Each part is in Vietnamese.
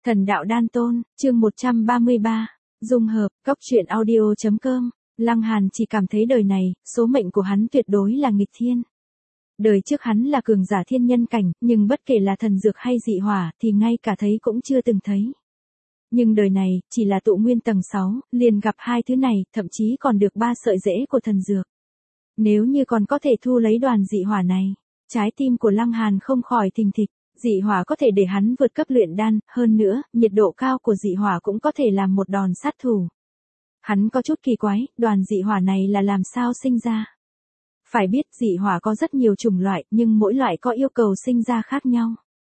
Thần đạo đan tôn, chương 133, dung hợp, góc truyện audio.com, Lăng Hàn chỉ cảm thấy đời này, số mệnh của hắn tuyệt đối là nghịch thiên. Đời trước hắn là cường giả thiên nhân cảnh, nhưng bất kể là thần dược hay dị hỏa thì ngay cả thấy cũng chưa từng thấy. Nhưng đời này, chỉ là tụ nguyên tầng 6, liền gặp hai thứ này, thậm chí còn được 3 sợi rễ của thần dược. Nếu như còn có thể thu lấy đoàn dị hỏa này, trái tim của Lăng Hàn không khỏi thình thịch. Dị hỏa có thể để hắn vượt cấp luyện đan, hơn nữa, nhiệt độ cao của dị hỏa cũng có thể làm một đòn sát thủ. Hắn có chút kỳ quái, đoàn dị hỏa này là làm sao sinh ra? Phải biết dị hỏa có rất nhiều chủng loại, nhưng mỗi loại có yêu cầu sinh ra khác nhau.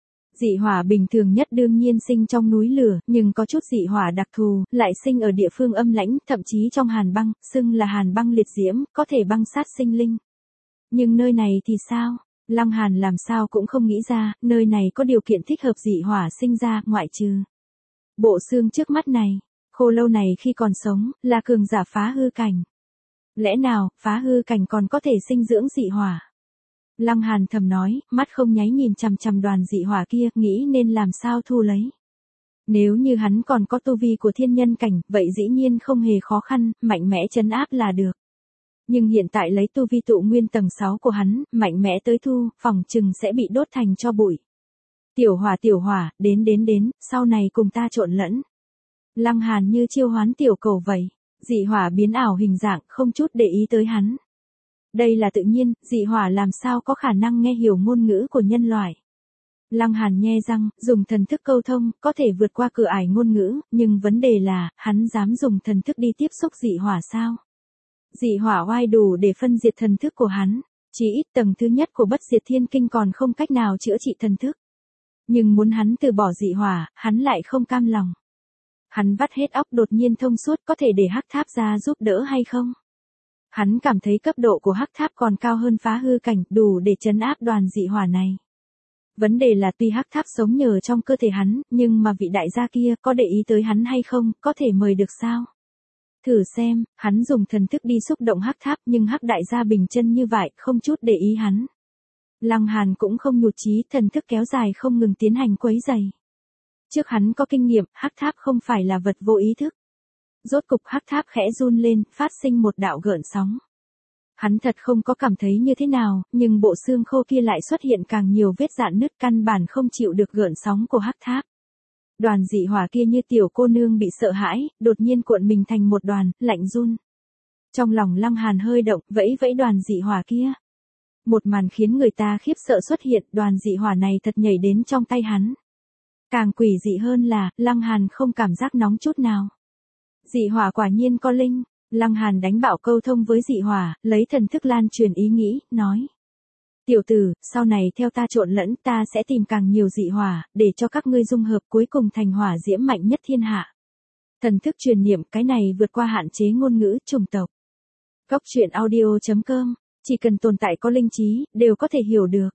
Dị hỏa bình thường nhất đương nhiên sinh trong núi lửa, nhưng có chút dị hỏa đặc thù, lại sinh ở địa phương âm lãnh, thậm chí trong hàn băng, xưng là hàn băng liệt diễm, có thể băng sát sinh linh. Nhưng nơi này thì sao? Lăng Hàn làm sao cũng không nghĩ ra, nơi này có điều kiện thích hợp dị hỏa sinh ra, ngoại trừ bộ xương trước mắt này. Khô lâu này khi còn sống, là cường giả phá hư cảnh. Lẽ nào, phá hư cảnh còn có thể sinh dưỡng dị hỏa? Lăng Hàn thầm nói, mắt không nháy nhìn chằm chằm đoàn dị hỏa kia, nghĩ nên làm sao thu lấy. Nếu như hắn còn có tu vi của thiên nhân cảnh, vậy dĩ nhiên không hề khó khăn, mạnh mẽ trấn áp là được. Nhưng hiện tại lấy tu vi tụ nguyên tầng 6 của hắn, mạnh mẽ tới thu, phòng chừng sẽ bị đốt thành cho bụi. Tiểu hỏa, đến, sau này cùng ta trộn lẫn. Lăng Hàn như chiêu hoán tiểu cầu vậy, dị hỏa biến ảo hình dạng, không chút để ý tới hắn. Đây là tự nhiên, dị hỏa làm sao có khả năng nghe hiểu ngôn ngữ của nhân loại. Lăng Hàn nhe răng, dùng thần thức câu thông, có thể vượt qua cửa ải ngôn ngữ, nhưng vấn đề là, hắn dám dùng thần thức đi tiếp xúc dị hỏa sao? Dị hỏa oai đủ để phân diệt thần thức của hắn, chỉ ít tầng thứ nhất của bất diệt thiên kinh còn không cách nào chữa trị thần thức. Nhưng muốn hắn từ bỏ dị hỏa, hắn lại không cam lòng. Hắn vắt hết óc đột nhiên thông suốt, có thể để hắc tháp ra giúp đỡ hay không? Hắn cảm thấy cấp độ của hắc tháp còn cao hơn phá hư cảnh, đủ để trấn áp đoàn dị hỏa này. Vấn đề là tuy hắc tháp sống nhờ trong cơ thể hắn, nhưng mà vị đại gia kia có để ý tới hắn hay không, có thể mời được sao? Thử xem, hắn dùng thần thức đi xúc động hắc tháp, nhưng hắc đại gia bình chân như vậy, không chút để ý hắn. Lăng Hàn cũng không nhụt chí, thần thức kéo dài không ngừng tiến hành quấy rầy. Trước hắn có kinh nghiệm, hắc tháp không phải là vật vô ý thức. Rốt cục hắc tháp khẽ run lên, phát sinh một đạo gợn sóng. Hắn thật không có cảm thấy như thế nào, nhưng bộ xương khô kia lại xuất hiện càng nhiều vết rạn nứt, căn bản không chịu được gợn sóng của hắc tháp. Đoàn dị hỏa kia như tiểu cô nương bị sợ hãi, đột nhiên cuộn mình thành một đoàn, lạnh run. Trong lòng Lăng Hàn hơi động, vẫy vẫy đoàn dị hỏa kia. Một màn khiến người ta khiếp sợ xuất hiện, đoàn dị hỏa này thật nhảy đến trong tay hắn. Càng quỷ dị hơn là, Lăng Hàn không cảm giác nóng chút nào. Dị hỏa quả nhiên có linh. Lăng Hàn đánh bảo câu thông với dị hỏa, lấy thần thức lan truyền ý nghĩ, nói. Tiểu tử, sau này theo ta trộn lẫn, ta sẽ tìm càng nhiều dị hỏa, để cho các ngươi dung hợp cuối cùng thành hỏa diễm mạnh nhất thiên hạ. Thần thức truyền niệm, cái này vượt qua hạn chế ngôn ngữ, chủng tộc. Góc truyện audio.com, chỉ cần tồn tại có linh trí, đều có thể hiểu được.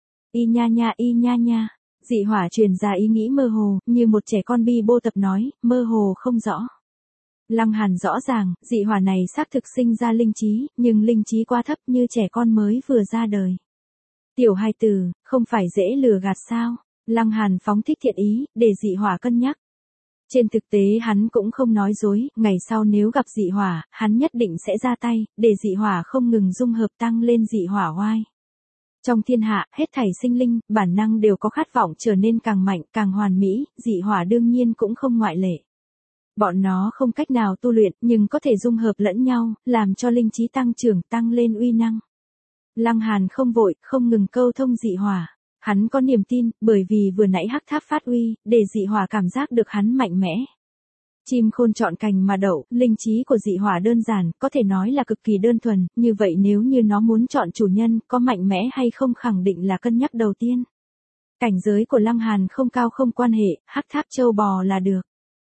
Y nha nha, dị hỏa truyền ra ý nghĩ mơ hồ, như một trẻ con bi bô tập nói, mơ hồ không rõ. Lăng Hàn rõ ràng, dị hỏa này xác thực sinh ra linh trí, nhưng linh trí quá thấp như trẻ con mới vừa ra đời. Tiểu hài tử, không phải dễ lừa gạt sao? Lăng Hàn phóng thích thiện ý, để dị hỏa cân nhắc. Trên thực tế hắn cũng không nói dối, ngày sau nếu gặp dị hỏa, hắn nhất định sẽ ra tay, để dị hỏa không ngừng dung hợp tăng lên dị hỏa oai. Trong thiên hạ, hết thảy sinh linh, bản năng đều có khát vọng trở nên càng mạnh, càng hoàn mỹ, dị hỏa đương nhiên cũng không ngoại lệ. Bọn nó không cách nào tu luyện, nhưng có thể dung hợp lẫn nhau, làm cho linh trí tăng trưởng, tăng lên uy năng. Lăng Hàn không vội, không ngừng câu thông dị hỏa. Hắn có niềm tin, bởi vì vừa nãy hắc tháp phát uy, để dị hỏa cảm giác được hắn mạnh mẽ. Chim khôn chọn cành mà đậu, linh trí của dị hỏa đơn giản, có thể nói là cực kỳ đơn thuần, như vậy nếu như nó muốn chọn chủ nhân, có mạnh mẽ hay không khẳng định là cân nhắc đầu tiên. Cảnh giới của Lăng Hàn không cao không quan hệ, hắc tháp châu bò là được.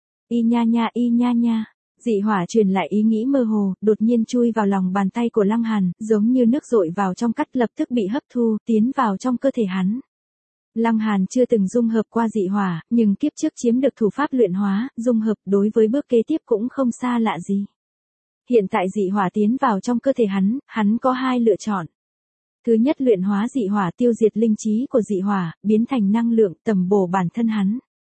Y nha nha, dị hỏa truyền lại ý nghĩ mơ hồ, đột nhiên chui vào lòng bàn tay của Lăng Hàn, giống như nước dội vào trong cắt lập tức bị hấp thu, tiến vào trong cơ thể hắn. Lăng Hàn chưa từng dung hợp qua dị hỏa, nhưng kiếp trước chiếm được thủ pháp luyện hóa, dung hợp đối với bước kế tiếp cũng không xa lạ gì. Hiện tại dị hỏa tiến vào trong cơ thể hắn có hai lựa chọn. Thứ nhất luyện hóa dị hỏa tiêu diệt linh trí của dị hỏa, biến thành năng lượng tầm bổ bản thân hắn.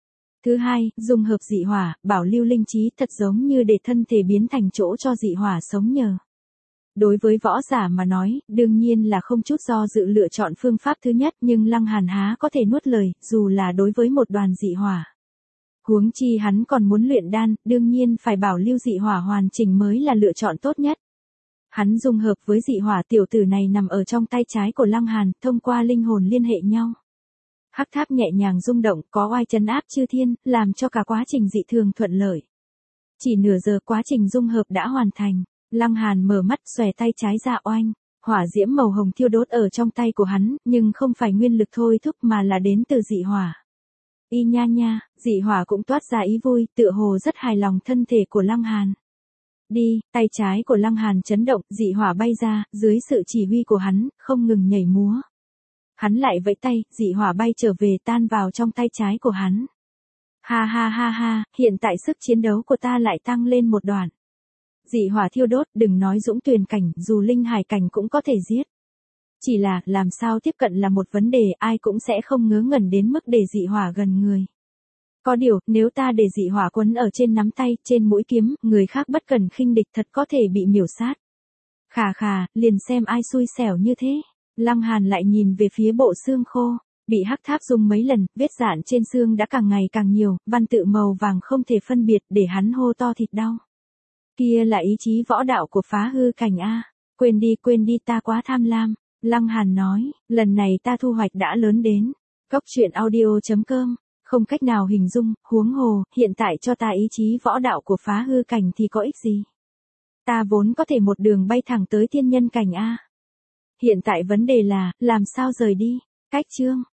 Thứ hai, dung hợp dị hỏa, bảo lưu linh trí thật giống như để thân thể biến thành chỗ cho dị hỏa sống nhờ. Đối với võ giả mà nói, đương nhiên là không chút do dự lựa chọn phương pháp thứ nhất, nhưng Lăng Hàn há có thể nuốt lời, dù là đối với một đoàn dị hỏa. Huống chi hắn còn muốn luyện đan, đương nhiên phải bảo lưu dị hỏa hoàn chỉnh mới là lựa chọn tốt nhất. Hắn dung hợp với dị hỏa, tiểu tử này nằm ở trong tay trái của Lăng Hàn, thông qua linh hồn liên hệ nhau. Hắc tháp nhẹ nhàng rung động, có oai trấn áp chư thiên, làm cho cả quá trình dị thường thuận lợi. Chỉ nửa giờ quá trình dung hợp đã hoàn thành. Lăng Hàn mở mắt, xòe tay trái ra, oanh. Hỏa diễm màu hồng thiêu đốt ở trong tay của hắn, nhưng không phải nguyên lực thôi thúc mà là đến từ dị hỏa. Y nha nha, dị hỏa cũng toát ra ý vui, tựa hồ rất hài lòng thân thể của Lăng Hàn. Đi, tay trái của Lăng Hàn chấn động, dị hỏa bay ra, dưới sự chỉ huy của hắn, không ngừng nhảy múa. Hắn lại vẫy tay, dị hỏa bay trở về, tan vào trong tay trái của hắn. Ha ha ha ha, hiện tại sức chiến đấu của ta lại tăng lên một đoạn. Dị hỏa thiêu đốt, đừng nói dũng tuyền cảnh, dù linh hải cảnh cũng có thể giết. Chỉ là, làm sao tiếp cận là một vấn đề, ai cũng sẽ không ngớ ngẩn đến mức để dị hỏa gần người. Có điều, nếu ta để dị hỏa quấn ở trên nắm tay, trên mũi kiếm, người khác bất cần khinh địch thật có thể bị miểu sát. Khà khà, liền xem ai xui xẻo như thế. Lăng Hàn lại nhìn về phía bộ xương khô, bị hắc tháp dùng mấy lần, vết rạn trên xương đã càng ngày càng nhiều, văn tự màu vàng không thể phân biệt, để hắn hô to thịt đau. Kia là ý chí võ đạo của phá hư cảnh a. Quên đi, ta quá tham lam. Lăng Hàn nói, lần này ta thu hoạch đã lớn đến. Cốc truyện audio.com, không cách nào hình dung, huống hồ, hiện tại cho ta ý chí võ đạo của phá hư cảnh thì có ích gì. Ta vốn có thể một đường bay thẳng tới thiên nhân cảnh a. Hiện tại vấn đề là, làm sao rời đi. Cách chương.